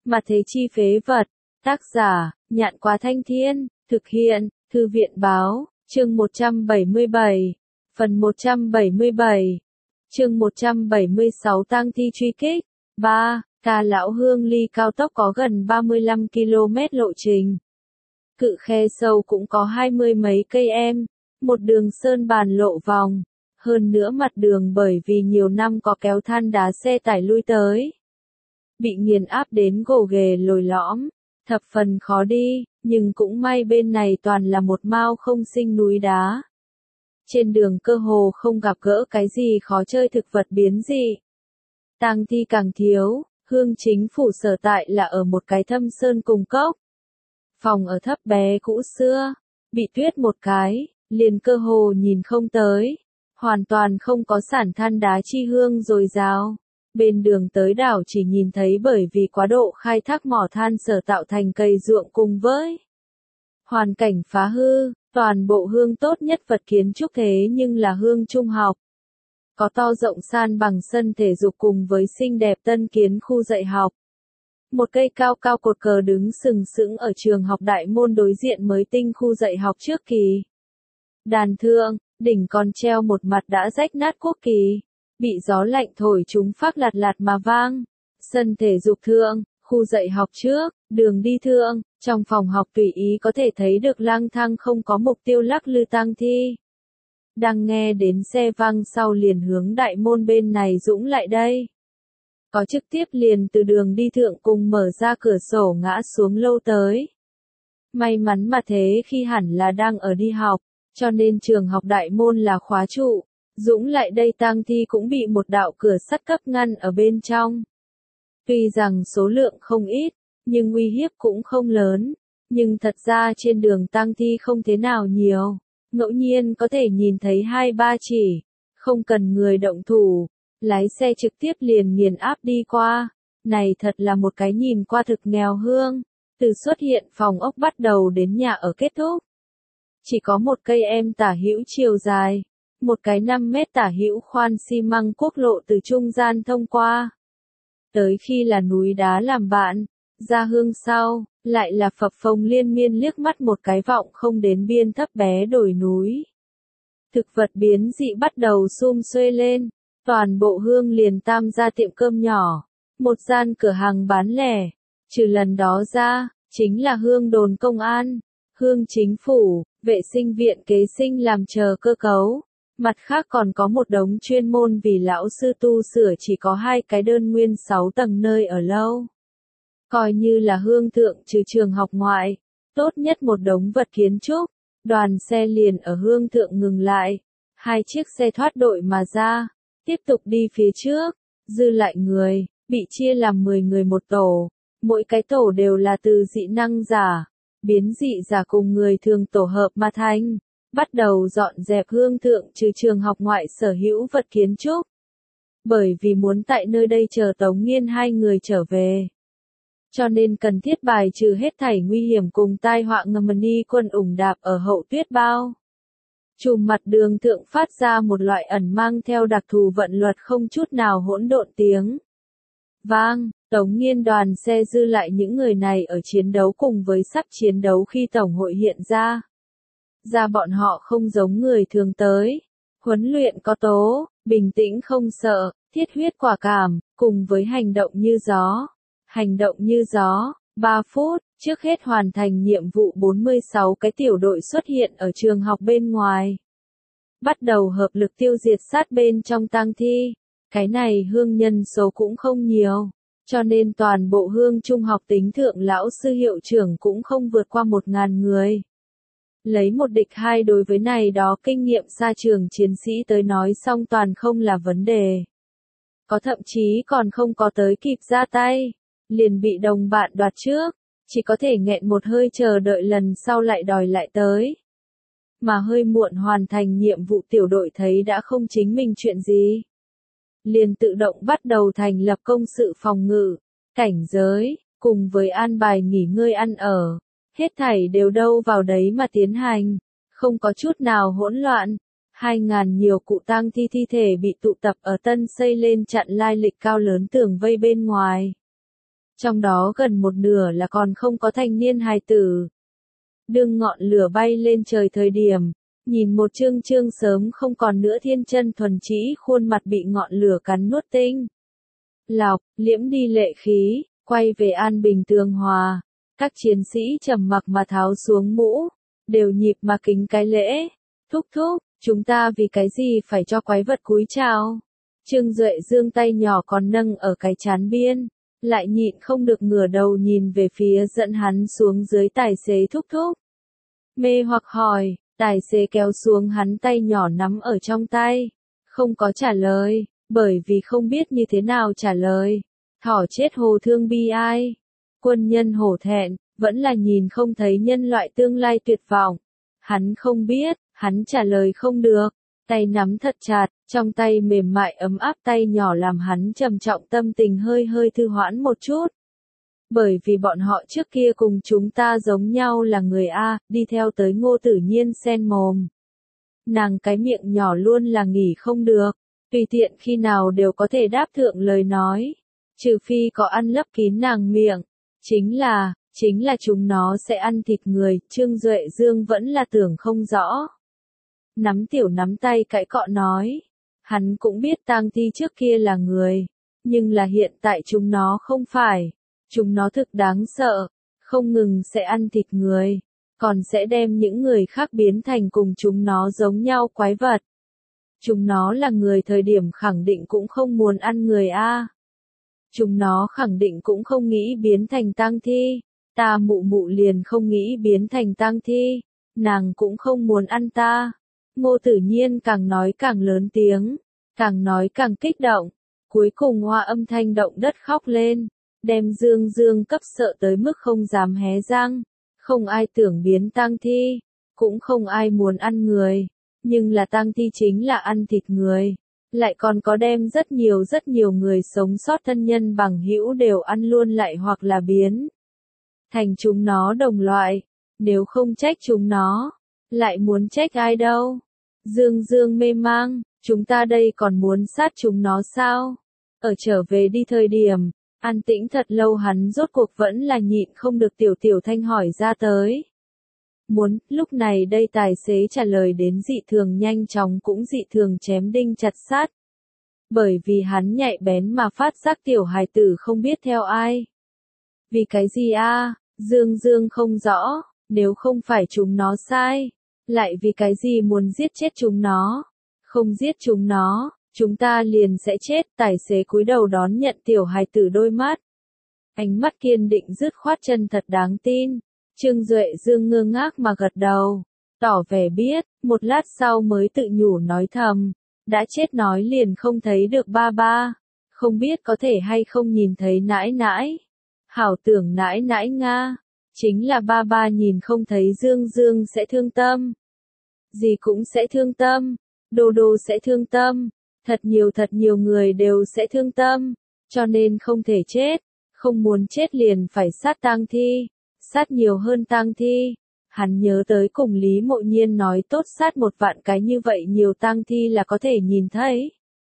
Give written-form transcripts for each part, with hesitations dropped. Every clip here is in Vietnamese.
Mà thế chi phế vật. Tác giả, Nhạn Quá Thanh Thiên, thực hiện, Thư viện Báo, chương 177, phần 177, chương 176 tang thi truy kích. 3. Ca Lão Hương ly cao tốc có gần 35 km lộ trình. Cự Khe Sâu cũng có 20 mấy cây em, một đường sơn bàn lộ vòng. Hơn nữa mặt đường bởi vì nhiều năm có kéo than đá xe tải lui tới. Bị nghiền áp đến gồ ghề lồi lõm, thập phần khó đi, nhưng cũng may bên này toàn là một mao không sinh núi đá. Trên đường cơ hồ không gặp gỡ cái gì khó chơi thực vật biến dị. Tang thi càng thiếu, Hương chính phủ sở tại là ở một cái thâm sơn cùng cốc. Phòng ở thấp bé cũ xưa, bị tuyết một cái, liền cơ hồ nhìn không tới. Hoàn toàn không có sản than đá chi hương dồi dào. Bên đường tới đảo chỉ nhìn thấy bởi vì quá độ khai thác mỏ than sở tạo thành cây ruộng cùng với hoàn cảnh phá hư, toàn bộ Hương tốt nhất vật kiến trúc thế nhưng là Hương trung học. Có to rộng san bằng sân thể dục cùng với xinh đẹp tân kiến khu dạy học. Một cây cao cao cột cờ đứng sừng sững ở trường học đại môn đối diện mới tinh khu dạy học trước kỳ. Đàn thượng, đỉnh còn treo một mặt đã rách nát quốc kỳ, bị gió lạnh thổi chúng phác lạt lạt mà vang. Sân thể dục thượng, khu dạy học trước, đường đi thượng, trong phòng học tùy ý có thể thấy được lang thang không có mục tiêu lắc lư tang thi. Đang nghe đến xe vang sau liền hướng đại môn bên này dũng lại đây. Có trực tiếp liền từ đường đi thượng cùng mở ra cửa sổ ngã xuống lâu tới. May mắn mà thế khi hẳn là đang ở đi học, cho nên trường học đại môn là khóa trụ. Dũng lại đây tang thi cũng bị một đạo cửa sắt cấp ngăn ở bên trong. Tuy rằng số lượng không ít, nhưng uy hiếp cũng không lớn. Nhưng thật ra trên đường tang thi không thế nào nhiều. Ngẫu nhiên có thể nhìn thấy 2-3 chỉ. Không cần người động thủ. Lái xe trực tiếp liền nghiền áp đi qua. Này thật là một cái nhìn qua thực nghèo Hương. Từ xuất hiện phòng ốc bắt đầu đến nhà ở kết thúc. Chỉ có một cây em tả hữu chiều dài. Một cái 5 mét tả hữu khoan xi măng quốc lộ từ trung gian thông qua. Tới khi là núi đá làm bạn, ra Hương sau, lại là phập phồng liên miên liếc mắt một cái vọng không đến biên thấp bé đồi núi. Thực vật biến dị bắt đầu sum xuê lên, toàn bộ Hương liền tam ra tiệm cơm nhỏ, một gian cửa hàng bán lẻ, trừ lần đó ra, chính là Hương đồn công an, Hương chính phủ, vệ sinh viện kế sinh làm chờ cơ cấu. Mặt khác còn có một đống chuyên môn vì lão sư tu sửa chỉ có 2 cái đơn nguyên 6 tầng nơi ở lâu. Coi như là Hương thượng trừ trường học ngoại, tốt nhất một đống vật kiến trúc, đoàn xe liền ở Hương thượng ngừng lại, 2 chiếc xe thoát đội mà ra, tiếp tục đi phía trước, dư lại người, bị chia làm 10 người một tổ, mỗi cái tổ đều là từ dị năng giả, biến dị giả cùng người thường tổ hợp mà thành. Bắt đầu dọn dẹp Hương thượng trừ trường học ngoại sở hữu vật kiến trúc. Bởi vì muốn tại nơi đây chờ Tống Nghiên 2 người trở về. Cho nên cần thiết bài trừ hết thảy nguy hiểm cùng tai họa ngầm ni quân ủng đạp ở hậu tuyết bao. Chùm mặt đường thượng phát ra một loại ẩn mang theo đặc thù vận luật không chút nào hỗn độn tiếng. Vang, Tống Nghiên đoàn xe dư lại những người này ở chiến đấu cùng với sắp chiến đấu khi tổng hội hiện ra. Ra bọn họ không giống người thường tới. Huấn luyện có tố, bình tĩnh không sợ, thiết huyết quả cảm, cùng với hành động như gió. Hành động như gió, 3 phút, trước hết hoàn thành nhiệm vụ 46 cái tiểu đội xuất hiện ở trường học bên ngoài. Bắt đầu hợp lực tiêu diệt sát bên trong tang thi. Cái này Hương nhân số cũng không nhiều. Cho nên toàn bộ Hương trung học tính thượng lão sư hiệu trưởng cũng không vượt qua 1000 người. Lấy 1 địch 2 đối với này đó kinh nghiệm xa trường chiến sĩ tới nói xong toàn không là vấn đề. Có thậm chí còn không có tới kịp ra tay, liền bị đồng bạn đoạt trước, chỉ có thể nghẹn một hơi chờ đợi lần sau lại đòi lại tới. Mà hơi muộn hoàn thành nhiệm vụ tiểu đội thấy đã không chính mình chuyện gì. Liền tự động bắt đầu thành lập công sự phòng ngự, cảnh giới, cùng với an bài nghỉ ngơi ăn ở. Hết thảy đều đâu vào đấy mà tiến hành, không có chút nào hỗn loạn. 2000 nhiều cụ tang thi thi thể bị tụ tập ở tân xây lên chặn lai lịch cao lớn tường vây bên ngoài. trong đó gần một nửa là còn không có thanh niên hài tử. Đương ngọn lửa bay lên trời thời điểm, nhìn một Trương Trương sớm không còn nữa thiên chân thuần trĩ khuôn mặt bị ngọn lửa cắn nuốt tinh. Lọc, liễm đi lệ khí, quay về an bình tường hòa. Các chiến sĩ trầm mặc mà tháo xuống mũ, đều nhịp mà kính cái lễ. Thúc thúc, chúng ta vì cái gì phải cho quái vật cúi chào? Trương Duệ Dương tay nhỏ còn nâng ở cái trán biên, lại nhịn không được ngửa đầu nhìn về phía dẫn hắn xuống dưới tài xế thúc thúc. Mê hoặc hỏi, tài xế kéo xuống hắn tay nhỏ nắm ở trong tay, không có trả lời, bởi vì không biết như thế nào trả lời. Thỏ chết hồ thương bi ai. Quân nhân hổ thẹn, vẫn là nhìn không thấy nhân loại tương lai tuyệt vọng. Hắn không biết, hắn trả lời không được, tay nắm thật chặt, trong tay mềm mại ấm áp tay nhỏ làm hắn trầm trọng tâm tình hơi hơi thư hoãn một chút. Bởi vì bọn họ trước kia cùng chúng ta giống nhau là người A, đi theo tới Ngô Tử Nhiên sen mồm. Nàng cái miệng nhỏ luôn là nghỉ không được, tùy tiện khi nào đều có thể đáp thượng lời nói. Trừ phi có ăn lấp kín nàng miệng, chính là chúng nó sẽ ăn thịt người, Trương Duệ Dương vẫn là tưởng không rõ. Nắm tiểu nắm tay cãi cọ nói, hắn cũng biết tang thi trước kia là người, nhưng là hiện tại chúng nó không phải, chúng nó thực đáng sợ, không ngừng sẽ ăn thịt người, còn sẽ đem những người khác biến thành cùng chúng nó giống nhau quái vật. Chúng nó là người thời điểm khẳng định cũng không muốn ăn người a. Chúng nó khẳng định cũng không nghĩ biến thành tang thi, ta mụ mụ liền không nghĩ biến thành tang thi, nàng cũng không muốn ăn ta. Ngô Tử Nhiên càng nói càng lớn tiếng, càng nói càng kích động, cuối cùng hoa âm thanh động đất khóc lên, đem Dương Dương cấp sợ tới mức không dám hé răng, không ai tưởng biến tang thi, cũng không ai muốn ăn người, nhưng là tang thi chính là ăn thịt người, lại còn có đem rất nhiều người sống sót thân nhân bằng hữu đều ăn luôn lại hoặc là biến thành chúng nó đồng loại, nếu không trách chúng nó, lại muốn trách ai đâu. Dương Dương mê mang, chúng ta đây còn muốn sát chúng nó sao? Ở trở về đi thời điểm, an tĩnh thật lâu hắn rốt cuộc vẫn là nhịn không được tiểu thanh hỏi ra tới. Muốn, lúc này đây tài xế trả lời đến dị thường nhanh chóng cũng dị thường chém đinh chặt sát. Bởi vì hắn nhạy bén mà phát giác tiểu hài tử không biết theo ai. Vì cái gì a? Dương Dương không rõ, nếu không phải chúng nó sai, lại vì cái gì muốn giết chết chúng nó? Không giết chúng nó, chúng ta liền sẽ chết. Tài xế cúi đầu đón nhận tiểu hài tử đôi mắt. Ánh mắt kiên định dứt khoát chân thật đáng tin. Trương Duệ Dương ngơ ngác mà gật đầu, tỏ vẻ biết, một lát sau mới tự nhủ nói thầm, đã chết nói liền không thấy được ba ba, không biết có thể hay không nhìn thấy nãi nãi. Hảo tưởng nãi nãi Nga, chính là ba ba nhìn không thấy Dương Dương sẽ thương tâm. Gì cũng sẽ thương tâm, Đô Đô sẽ thương tâm, thật nhiều người đều sẽ thương tâm, cho nên không thể chết, không muốn chết liền phải sát tang thi. Sát nhiều hơn tang thi. Hắn nhớ tới cùng Lý Mộ Nhiên nói tốt sát một vạn cái như vậy nhiều tang thi là có thể nhìn thấy.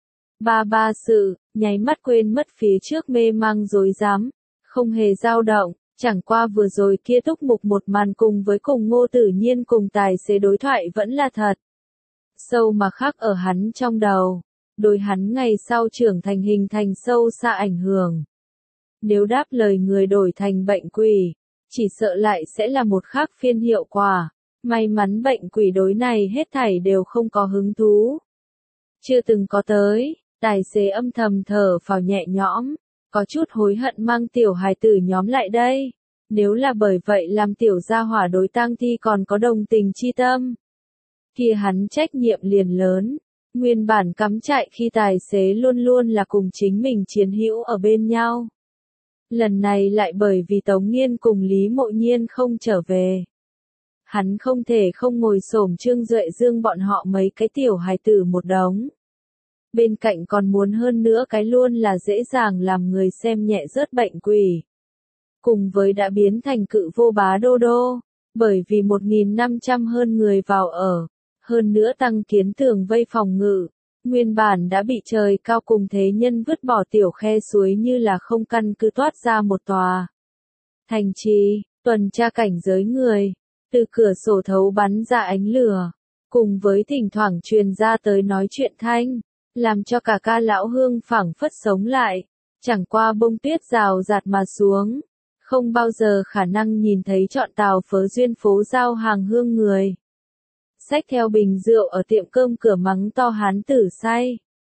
Ba sự, nháy mắt quên mất phía trước mê mang rối rắm, không hề dao động, chẳng qua vừa rồi kia túc mục một màn cùng với cùng Ngô Tử Nhiên cùng tài xế đối thoại vẫn là thật. Sâu mà khắc ở hắn trong đầu, đối hắn ngày sau trưởng thành hình thành sâu xa ảnh hưởng. Nếu đáp lời người đổi thành bệnh quỷ, chỉ sợ lại sẽ là một khác phiên hiệu quả. May mắn bệnh quỷ đối này hết thảy đều không có hứng thú. Chưa từng có tới, tài xế âm thầm thở phào nhẹ nhõm, có chút hối hận mang tiểu hài tử nhóm lại đây. Nếu là bởi vậy làm tiểu gia hỏa đối tang thi còn có đồng tình chi tâm, kia hắn trách nhiệm liền lớn. Nguyên bản cắm trại khi tài xế luôn luôn là cùng chính mình chiến hữu ở bên nhau. Lần này lại bởi vì Tống Nghiên cùng Lý Mộ Nhiên không trở về. Hắn không thể không ngồi xổm Trương Duệ Dương bọn họ mấy cái tiểu hài tử một đống. Bên cạnh còn muốn hơn nữa cái luôn là dễ dàng làm người xem nhẹ rớt bệnh quỷ. Cùng với đã biến thành cự vô bá Đô Đô, bởi vì 1.500 hơn người vào ở, hơn nữa tăng kiến tường vây phòng ngự, Nguyên bản đã bị trời cao cùng thế nhân vứt bỏ tiểu khe suối như là không căn cứ toát ra một tòa thành trì, tuần tra cảnh giới người, từ cửa sổ thấu bắn ra ánh lửa, cùng với thỉnh thoảng truyền ra tới nói chuyện thanh, làm cho cả ca lão hương phảng phất sống lại, chẳng qua bông tuyết rào rạt mà xuống, không bao giờ khả năng nhìn thấy trọn tàu phớ duyên phố giao hàng hương người. Xách theo bình rượu ở tiệm cơm cửa mắng to hán tử say.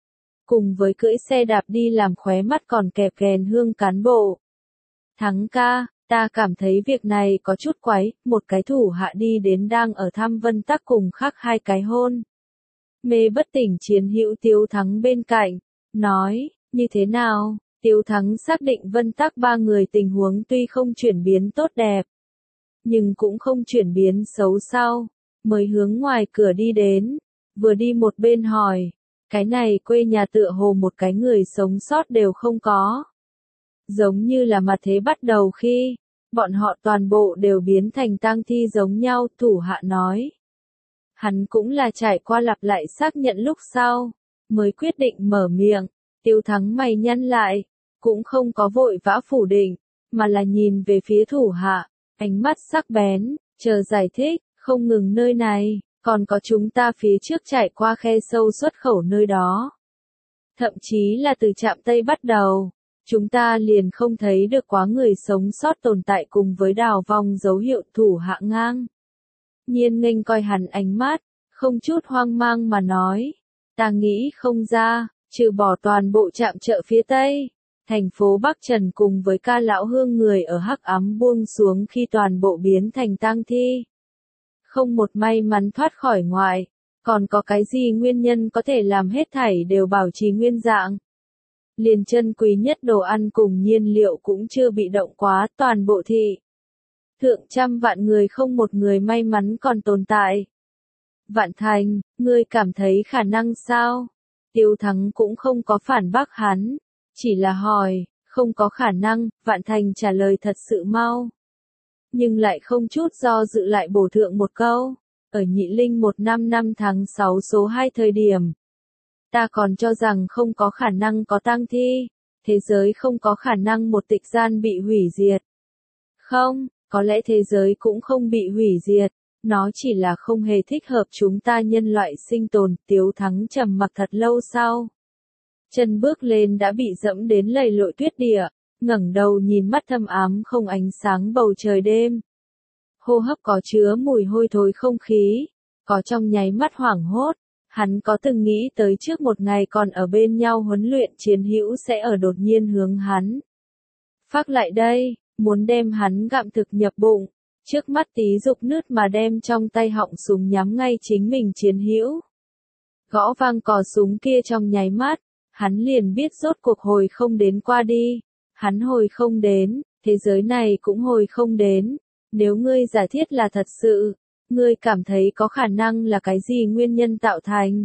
Cùng với cưỡi xe đạp đi làm khóe mắt còn kẹp kèn hương cán bộ. Thắng ca, ta cảm thấy việc này có chút quái, một cái thủ hạ đi đến đang ở thăm Vân Tắc cùng khác hai cái hôn. Mê bất tỉnh chiến hữu Tiếu Thắng bên cạnh, nói, như thế nào, Tiếu Thắng xác định Vân Tắc ba người tình huống tuy không chuyển biến tốt đẹp, nhưng cũng không chuyển biến xấu sau, mới hướng ngoài cửa đi đến, vừa đi một bên hỏi, cái này quê nhà tựa hồ một cái người sống sót đều không có. Giống như là mặt thế bắt đầu khi, bọn họ toàn bộ đều biến thành tang thi giống nhau, thủ hạ nói. Hắn cũng là trải qua lặp lại xác nhận lúc sau, mới quyết định mở miệng, Tiếu Thắng mày nhăn lại, cũng không có vội vã phủ định, mà là nhìn về phía thủ hạ, ánh mắt sắc bén, chờ giải thích, không ngừng nơi này, còn có chúng ta phía trước trải qua khe sâu xuất khẩu nơi đó. Thậm chí là từ trạm Tây bắt đầu, chúng ta liền không thấy được quá người sống sót tồn tại cùng với đào vong dấu hiệu thủ hạ ngang. Nhiên nghênh coi hắn ánh mắt, không chút hoang mang mà nói, ta nghĩ không ra, trừ bỏ toàn bộ trạm chợ phía Tây, thành phố Bắc Trần cùng với ca lão hương người ở hắc ám buông xuống khi toàn bộ biến thành tang thi. Không một may mắn thoát khỏi ngoại, còn có cái gì nguyên nhân có thể làm hết thảy đều bảo trì nguyên dạng. Liền chân quý nhất đồ ăn cùng nhiên liệu cũng chưa bị động quá, toàn bộ thị. Thượng trăm vạn người không một người may mắn còn tồn tại. Vạn Thành, ngươi cảm thấy khả năng sao? Tiếu Thắng cũng không có phản bác hắn, chỉ là hỏi, không có khả năng, Vạn Thành trả lời thật sự mau. Nhưng lại không chút do dự lại bổ thượng một câu, ở Nhị Linh 1 tháng 6 số 2 thời điểm. Ta còn cho rằng không có khả năng có tang thi, thế giới không có khả năng một tịch gian bị hủy diệt. Không, có lẽ thế giới cũng không bị hủy diệt, nó chỉ là không hề thích hợp chúng ta nhân loại sinh tồn. Tiếu Thắng trầm mặc thật lâu sau. Chân bước lên đã bị dẫm đến lầy lội tuyết địa, ngẩng đầu nhìn mắt thâm ám không ánh sáng bầu trời đêm. Hô hấp có chứa mùi hôi thối không khí, có trong nháy mắt hoảng hốt. Hắn có từng nghĩ tới trước một ngày còn ở bên nhau huấn luyện chiến hữu sẽ ở đột nhiên hướng hắn phác lại đây, muốn đem hắn gặm thực nhập bụng, trước mắt tí dục nứt mà đem trong tay họng súng nhắm ngay chính mình chiến hữu. Gõ vang cò súng kia trong nháy mắt, hắn liền biết rốt cuộc hồi không đến qua đi, hắn hồi không đến, thế giới này cũng hồi không đến, nếu ngươi giả thiết là thật sự. Ngươi cảm thấy có khả năng là cái gì nguyên nhân tạo thành?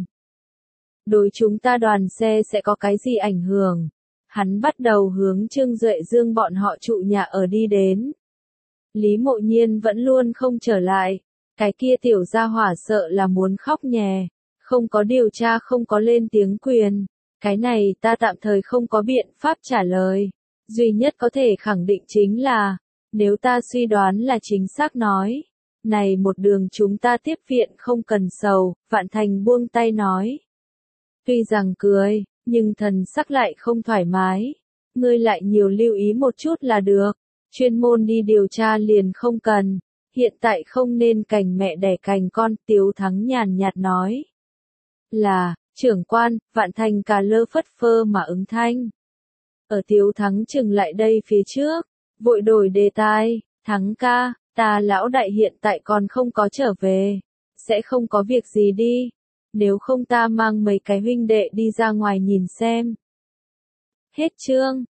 Đối chúng ta đoàn xe sẽ có cái gì ảnh hưởng? Hắn bắt đầu hướng Trương Duệ Dương bọn họ trụ nhà ở đi đến. Lý Mộ Nhiên vẫn luôn không trở lại. Cái kia tiểu gia hỏa sợ là muốn khóc nhè. Không có điều tra, không có lên tiếng quyền. Cái này ta tạm thời không có biện pháp trả lời. Duy nhất có thể khẳng định chính là, nếu ta suy đoán là chính xác nói. Này một đường chúng ta tiếp viện không cần sầu, Vạn Thành buông tay nói. Tuy rằng cười, nhưng thần sắc lại không thoải mái. Ngươi lại nhiều lưu ý một chút là được. Chuyên môn đi điều tra liền không cần. Hiện tại không nên cành mẹ đẻ cành con, Tiếu Thắng nhàn nhạt nói. Là, trưởng quan, Vạn Thành cà lơ phất phơ mà ứng thanh. Ở Tiếu Thắng chừng lại đây phía trước, vội đổi đề tài, Thắng ca. Ta lão đại hiện tại còn không có trở về, sẽ không có việc gì đi, nếu không ta mang mấy cái huynh đệ đi ra ngoài nhìn xem. Hết chương.